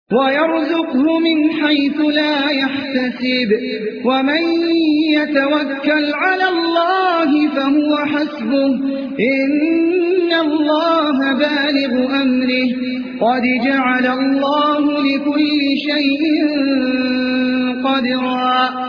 वयर्ज़ुक़हु मिन हैसु ला यहतसिब वमन यतवक्कल अलल्लाहि फहुव हस्बुह इन्नल्लाहा बालिगु अम्रिहि क़द जअलल्लाहु लिकुल्लि शैइन क़दरा।